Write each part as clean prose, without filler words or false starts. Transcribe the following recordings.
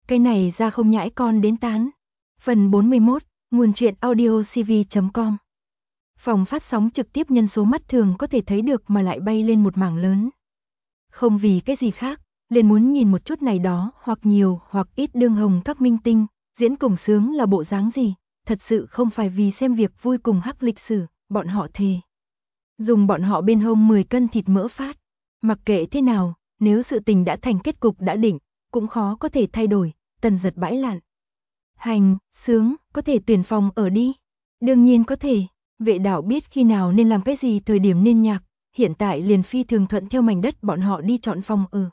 Cái này ra không nhãi con đến tán. Phần 41, nguồn truyện audiocv.com. Phòng phát sóng trực tiếp nhân số mắt thường có thể thấy được mà lại bay lên một mảng lớn. Không vì cái gì khác, liền muốn nhìn một chút này đó, hoặc nhiều hoặc ít đương hồng các minh tinh, diễn cùng sướng là bộ dáng gì, thật sự không phải vì xem việc vui cùng hắc lịch sử, bọn họ thề. Dùng bọn họ bên hông 10 cân thịt mỡ phát, mặc kệ thế nào, nếu sự tình đã thành kết cục đã định, cũng khó có thể thay đổi, Tần Giật bãi lạn. Hành, sướng, có thể tuyển phòng ở đi. Đương nhiên có thể, Vệ Đạo biết khi nào nên làm cái gì, thời điểm nên nhạc, hiện tại liền phi thường thuận theo mảnh đất bọn họ đi chọn phòng ở.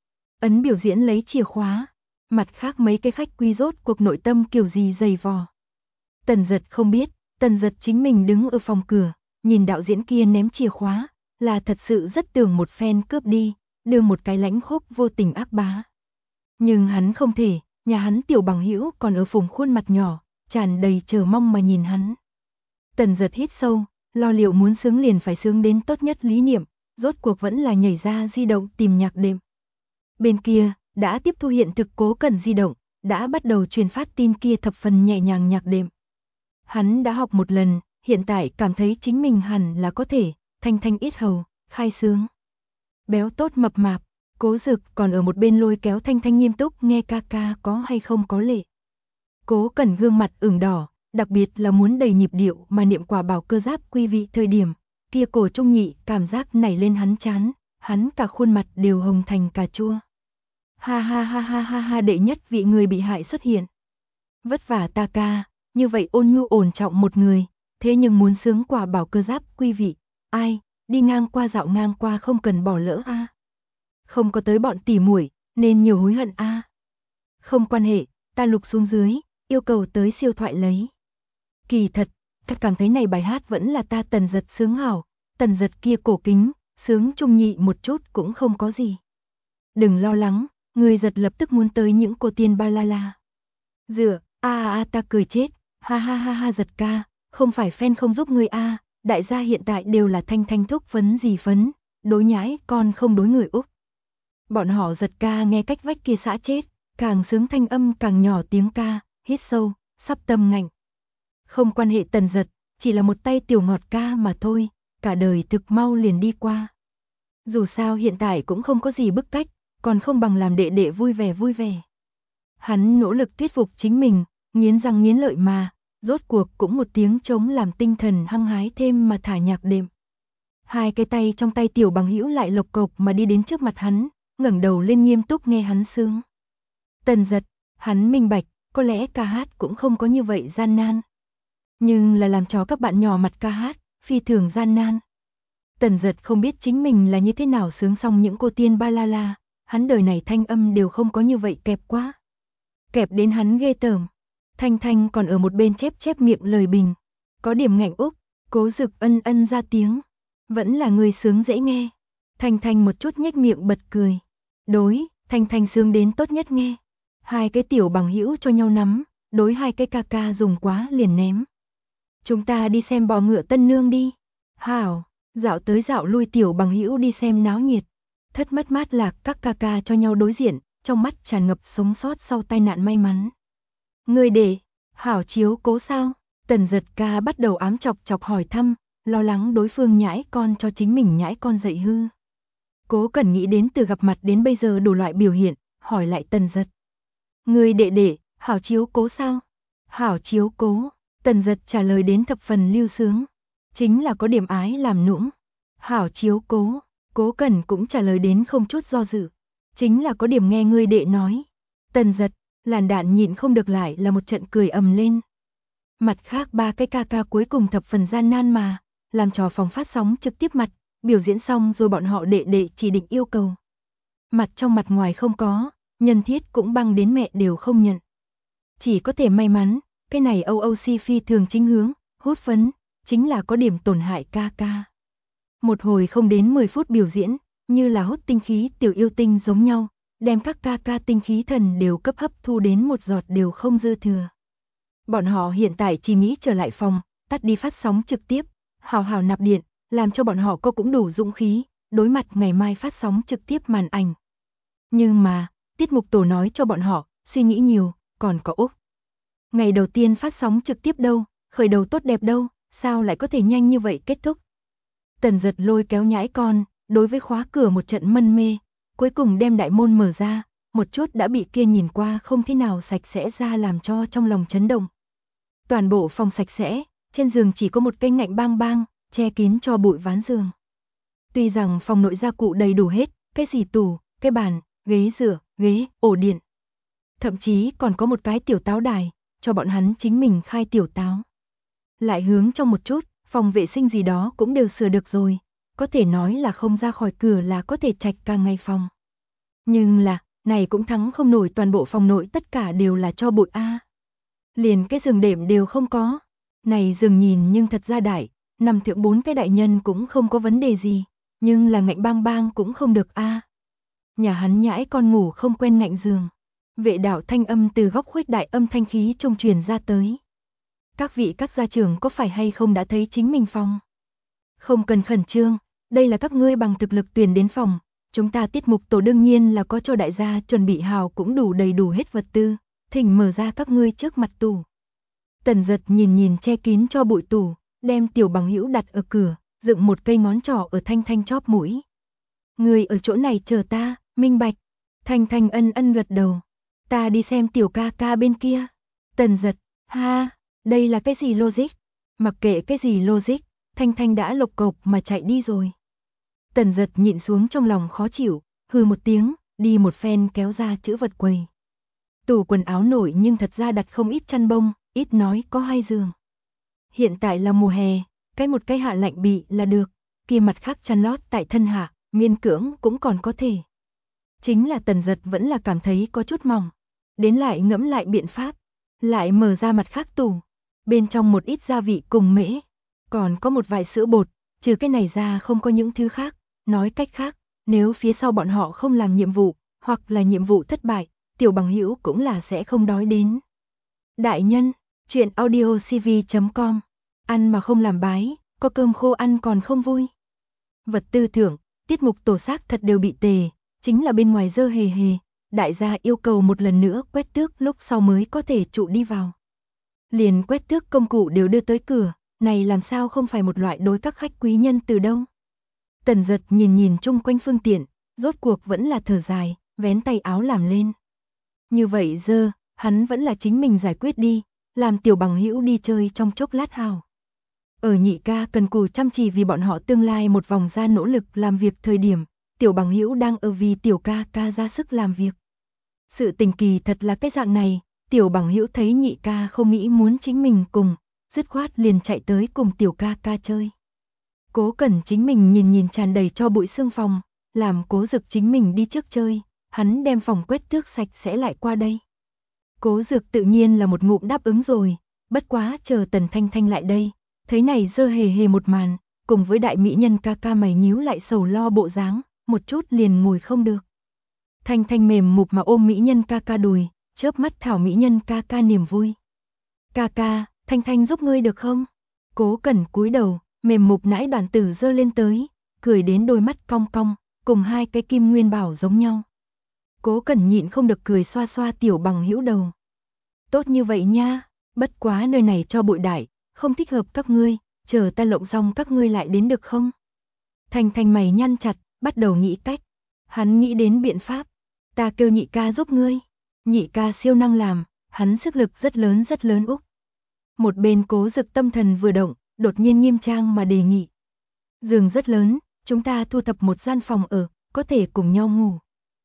Ấn biểu diễn lấy chìa khóa, mặt khác mấy cái khách quý rốt cuộc nội tâm kiểu gì dày vò. Tần Giật không biết, Tần Giật chính mình đứng ở phòng cửa, nhìn đạo diễn kia ném chìa khóa, là thật sự rất tưởng một phen cướp đi, đưa một cái lãnh khốc vô tình ác bá. Nhưng hắn không thể, nhà hắn tiểu bằng hữu còn ở phùng khuôn mặt nhỏ, tràn đầy chờ mong mà nhìn hắn. Tần Giật hít sâu, lo liệu muốn sướng liền phải sướng đến tốt nhất lý niệm, rốt cuộc vẫn là nhảy ra di động tìm nhạc đệm. Bên kia, đã tiếp thu hiện thực Cố Cẩn di động, đã bắt đầu truyền phát tin kia thập phần nhẹ nhàng nhạc đệm. Hắn đã học một lần, hiện tại cảm thấy chính mình hẳn là có thể, thanh thanh ít hầu, khai sướng. Béo tốt mập mạp, Cố Dực còn ở một bên lôi kéo Thanh Thanh nghiêm túc nghe ca ca có hay không có lệ. Cố Cẩn gương mặt ửng đỏ, đặc biệt là muốn đầy nhịp điệu mà niệm quả bảo cơ giáp quý vị thời điểm, kia cổ trung nhị cảm giác nảy lên hắn chán, hắn cả khuôn mặt đều hồng thành cà chua. Ha ha ha ha ha ha, đệ nhất vị người bị hại xuất hiện. Vất vả ta ca, như vậy ôn nhu ổn trọng một người, thế nhưng muốn sướng quả bảo cơ giáp quý vị, ai, đi ngang qua dạo ngang qua không cần bỏ lỡ a. Không có tới bọn tỉ muội, nên nhiều hối hận a. Không quan hệ, ta lục xuống dưới, yêu cầu tới siêu thoại lấy. Kỳ thật, ta cảm thấy này bài hát vẫn là ta Tần Giật sướng hảo, Tần Giật kia cổ kính, sướng trung nhị một chút cũng không có gì. Đừng lo lắng, người Giật lập tức muốn tới những cô tiên ba la la. Dựa, ta cười chết, ha ha ha ha Giật ca, không phải fan không giúp người a, đại gia hiện tại đều là Thanh Thanh thúc phấn gì phấn, đối nhãi con không đối người Úc. Bọn họ Giật ca nghe cách vách kia xã chết, càng sướng thanh âm càng nhỏ tiếng ca, hít sâu, sắp tâm ngạnh. Không quan hệ Tần Giật, chỉ là một tay tiểu ngọt ca mà thôi, cả đời thực mau liền đi qua. Dù sao hiện tại cũng không có gì bức cách, còn không bằng làm đệ đệ vui vẻ vui vẻ. Hắn nỗ lực thuyết phục chính mình, nghiến răng nghiến lợi mà, rốt cuộc cũng một tiếng trống làm tinh thần hăng hái thêm mà thả nhạc đệm. Hai cái tay trong tay tiểu bằng hữu lại lộc cộc mà đi đến trước mặt hắn, ngẩng đầu lên nghiêm túc nghe hắn sướng. Tần Giật, hắn minh bạch, có lẽ ca hát cũng không có như vậy gian nan. Nhưng là làm cho các bạn nhỏ mặt ca hát, phi thường gian nan. Tần Giật không biết chính mình là như thế nào sướng xong những cô tiên ba la la, hắn đời này thanh âm đều không có như vậy kẹp quá. Kẹp đến hắn ghê tởm. Thanh Thanh còn ở một bên chép chép miệng lời bình. Có điểm ngạnh Úc, Cố Dực ân ân ra tiếng. Vẫn là người sướng dễ nghe. Thanh Thanh một chút nhếch miệng bật cười. Đối, Thanh Thanh sướng đến tốt nhất nghe. Hai cái tiểu bằng hữu cho nhau nắm, đối hai cái ca ca dùng quá liền ném. Chúng ta đi xem bò ngựa tân nương đi. Hảo, dạo tới dạo lui tiểu bằng hữu đi xem náo nhiệt. Thất mất mát lạc các ca ca cho nhau đối diện, trong mắt tràn ngập sống sót sau tai nạn may mắn. Người để, Hảo chiếu cố sao? Tần Giật ca bắt đầu ám chọc chọc hỏi thăm, lo lắng đối phương nhãi con cho chính mình nhãi con dạy hư. Cố Cẩn nghĩ đến từ gặp mặt đến bây giờ đủ loại biểu hiện, hỏi lại Tần Giật. Người đệ, Hảo chiếu cố sao? Hảo chiếu cố, Tần Giật trả lời đến thập phần lưu sướng. Chính là có điểm ái làm nũng. Hảo chiếu cố, Cố Cẩn cũng trả lời đến không chút do dự. Chính là có điểm nghe người đệ nói. Tần Giật, làn đạn nhịn không được lại là một trận cười ầm lên. Mặt khác ba cái ca ca cuối cùng thập phần gian nan mà, làm trò phòng phát sóng trực tiếp mặt, biểu diễn xong rồi bọn họ đệ chỉ định yêu cầu. Mặt trong mặt ngoài không có, nhân thiết cũng băng đến mẹ đều không nhận. Chỉ có thể may mắn, cái này OOC phi thường chính hướng, hút phấn, chính là có điểm tổn hại ca ca. Một hồi không đến 10 phút biểu diễn, như là hút tinh khí tiểu yêu tinh giống nhau, đem các ca ca tinh khí thần đều cấp hấp thu đến một giọt đều không dư thừa. Bọn họ hiện tại chỉ nghĩ trở lại phòng, tắt đi phát sóng trực tiếp, hào hào nạp điện, làm cho bọn họ có cũng đủ dũng khí, đối mặt ngày mai phát sóng trực tiếp màn ảnh. Nhưng mà, tiết mục tổ nói cho bọn họ, suy nghĩ nhiều, còn có Úc. Ngày đầu tiên phát sóng trực tiếp đâu, khởi đầu tốt đẹp đâu, sao lại có thể nhanh như vậy kết thúc. Tần Giật lôi kéo nhãi con, đối với khóa cửa một trận mân mê, cuối cùng đem đại môn mở ra, một chút đã bị kia nhìn qua không thế nào sạch sẽ ra làm cho trong lòng chấn động. Toàn bộ phòng sạch sẽ, trên giường chỉ có một cây ngạnh bang bang, che kín cho bụi ván giường. Tuy rằng phòng nội gia cụ đầy đủ hết, cái gì tủ, cái bàn, ghế rửa, ghế, ổ điện. Thậm chí còn có một cái tiểu táo đài, cho bọn hắn chính mình khai tiểu táo. Lại hướng trong một chút, phòng vệ sinh gì đó cũng đều sửa được rồi, có thể nói là không ra khỏi cửa là có thể trạch cả ngày phòng. Nhưng là, này cũng thắng không nổi toàn bộ phòng nội tất cả đều là cho bụi a. Liền cái giường đệm đều không có. Này giường nhìn nhưng thật ra đại, nằm thượng 4 cái đại nhân cũng không có vấn đề gì, nhưng là ngạnh bang bang cũng không được a. Nhà hắn nhãi con ngủ không quen ngạnh giường. Vệ đạo thanh âm từ góc khuếch đại âm thanh khí trung truyền ra tới. Các vị các gia trưởng có phải hay không đã thấy chính mình phòng? Không cần khẩn trương, đây là các ngươi bằng thực lực tuyển đến phòng, chúng ta tiết mục tổ đương nhiên là có cho đại gia chuẩn bị hào cũng đủ đầy đủ hết vật tư, thỉnh mở ra các ngươi trước mặt tủ. Tần Giật nhìn che kín cho bụi tủ, đem tiểu bằng hữu đặt ở cửa, dựng một cây ngón trỏ ở Thanh Thanh chóp mũi. Người ở chỗ này chờ ta, minh bạch. Thanh Thanh ân gật đầu. Ta đi xem tiểu ca ca bên kia. Tần Giật, ha, đây là cái gì logic? Mặc kệ cái gì logic, Thanh Thanh đã lộc cộc mà chạy đi rồi. Tần Giật nhịn xuống trong lòng khó chịu, hừ một tiếng, đi một phen kéo ra chữ vật quầy. Tủ quần áo nổi nhưng thật ra đặt không ít chăn bông, ít nói có 2 giường. Hiện tại là mùa hè, một cái hạ lạnh bị là được, kia mặt khác chăn lót tại thân hạ, miên cưỡng cũng còn có thể. Chính là Tần Giật vẫn là cảm thấy có chút mỏng, đến lại ngẫm lại biện pháp, lại mở ra mặt khác tủ, bên trong một ít gia vị cùng mễ, còn có một vài sữa bột, trừ cái này ra không có những thứ khác, nói cách khác, nếu phía sau bọn họ không làm nhiệm vụ, hoặc là nhiệm vụ thất bại, tiểu bằng hữu cũng là sẽ không đói đến. Đại nhân, chuyện audiocv.com, ăn mà không làm bái, có cơm khô ăn còn không vui. Vật tư thưởng, tiết mục tổ xác thật đều bị tề, chính là bên ngoài dơ hề hề, đại gia yêu cầu một lần nữa quét tước lúc sau mới có thể trụ đi vào. Liền quét tước công cụ đều đưa tới cửa, này làm sao không phải một loại đối các khách quý nhân từ đâu. Tần Giật nhìn chung quanh phương tiện, rốt cuộc vẫn là thở dài, vén tay áo làm lên. Như vậy giờ, hắn vẫn là chính mình giải quyết đi, làm tiểu bằng hữu đi chơi trong chốc lát hào. Ở nhị ca cần cù chăm chỉ vì bọn họ tương lai một vòng ra nỗ lực làm việc thời điểm, tiểu bằng hữu đang ở vì tiểu ca ca ra sức làm việc. Sự tình kỳ thật là cái dạng này, tiểu bằng hữu thấy nhị ca không nghĩ muốn chính mình cùng, dứt khoát liền chạy tới cùng tiểu ca ca chơi. Cố Cẩn chính mình nhìn tràn đầy cho bụi xương phòng, làm Cố Dực chính mình đi trước chơi, hắn đem phòng quét tước sạch sẽ lại qua đây. Cố Dực tự nhiên là một ngụm đáp ứng rồi, bất quá chờ Tần Thanh Thanh lại đây, thấy này dơ hề hề một màn, cùng với đại mỹ nhân ca ca mày nhíu lại sầu lo bộ dáng, một chút liền ngồi không được. Thanh Thanh mềm mục mà ôm mỹ nhân ca ca đùi, chớp mắt thảo mỹ nhân ca ca niềm vui. Ca ca, Thanh Thanh giúp ngươi được không? Cố Cẩn cúi đầu, mềm mục nãi đoàn tử dơ lên tới, cười đến đôi mắt cong cong, cùng 2 cái kim nguyên bảo giống nhau. Cố Cẩn nhịn không được cười xoa xoa tiểu bằng hữu đầu. Tốt như vậy nha, bất quá nơi này cho bụi đại, không thích hợp các ngươi, chờ ta lộng xong các ngươi lại đến được không? Thanh Thanh mày nhăn chặt, bắt đầu nghĩ cách. Hắn nghĩ đến biện pháp, ta kêu nhị ca giúp ngươi. Nhị ca siêu năng làm, hắn sức lực rất lớn úc. Một bên Cố Dực tâm thần vừa động, đột nhiên nghiêm trang mà đề nghị. Giường rất lớn, chúng ta thu thập một gian phòng ở, có thể cùng nhau ngủ.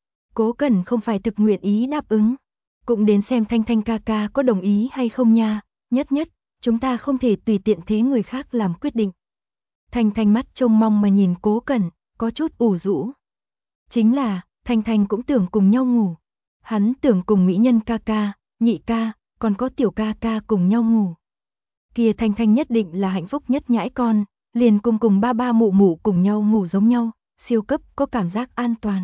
Cố Cẩn không phải thực nguyện ý đáp ứng, cũng đến xem Thanh Thanh ca ca có đồng ý hay không nha, nhất, chúng ta không thể tùy tiện thế người khác làm quyết định. Thanh Thanh mắt trông mong mà nhìn Cố Cẩn, có chút ủ rũ. Chính là, Thanh Thanh cũng tưởng cùng nhau ngủ. Hắn tưởng cùng mỹ nhân ca ca, nhị ca, còn có tiểu ca ca cùng nhau ngủ. Kia Thanh Thanh nhất định là hạnh phúc nhất nhãi con, liền cùng ba ba mụ mụ cùng nhau ngủ giống nhau, siêu cấp có cảm giác an toàn.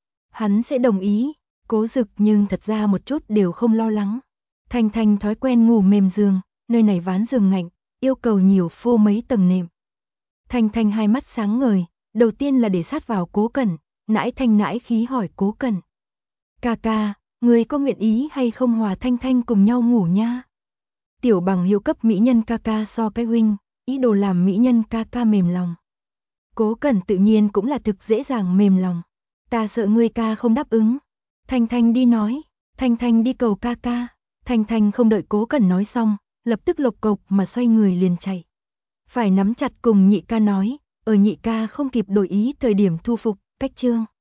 Hắn sẽ đồng ý, Cố Dực nhưng thật ra một chút đều không lo lắng. Thanh Thanh thói quen ngủ mềm giường, nơi này ván giường ngạnh, yêu cầu nhiều phô mấy tầng nệm. Thanh Thanh hai mắt sáng ngời, đầu tiên là để sát vào Cố Cẩn, nãi thanh nãi khí hỏi Cố Cẩn. Ca ca, Ngươi có nguyện ý hay không hòa Thanh Thanh cùng nhau ngủ nha? Tiểu Bằng hiếu cấp mỹ nhân ca ca so cái huynh, ý đồ làm mỹ nhân ca ca mềm lòng. Cố Cẩn tự nhiên cũng là thực dễ dàng mềm lòng. Ta sợ ngươi ca không đáp ứng. Thanh Thanh đi nói, Thanh Thanh đi cầu ca ca. Thanh Thanh không đợi Cố Cẩn nói xong, lập tức lộc cộc mà xoay người liền chạy. Phải nắm chặt cùng nhị ca nói, ở nhị ca không kịp đổi ý thời điểm thu phục, cách trương.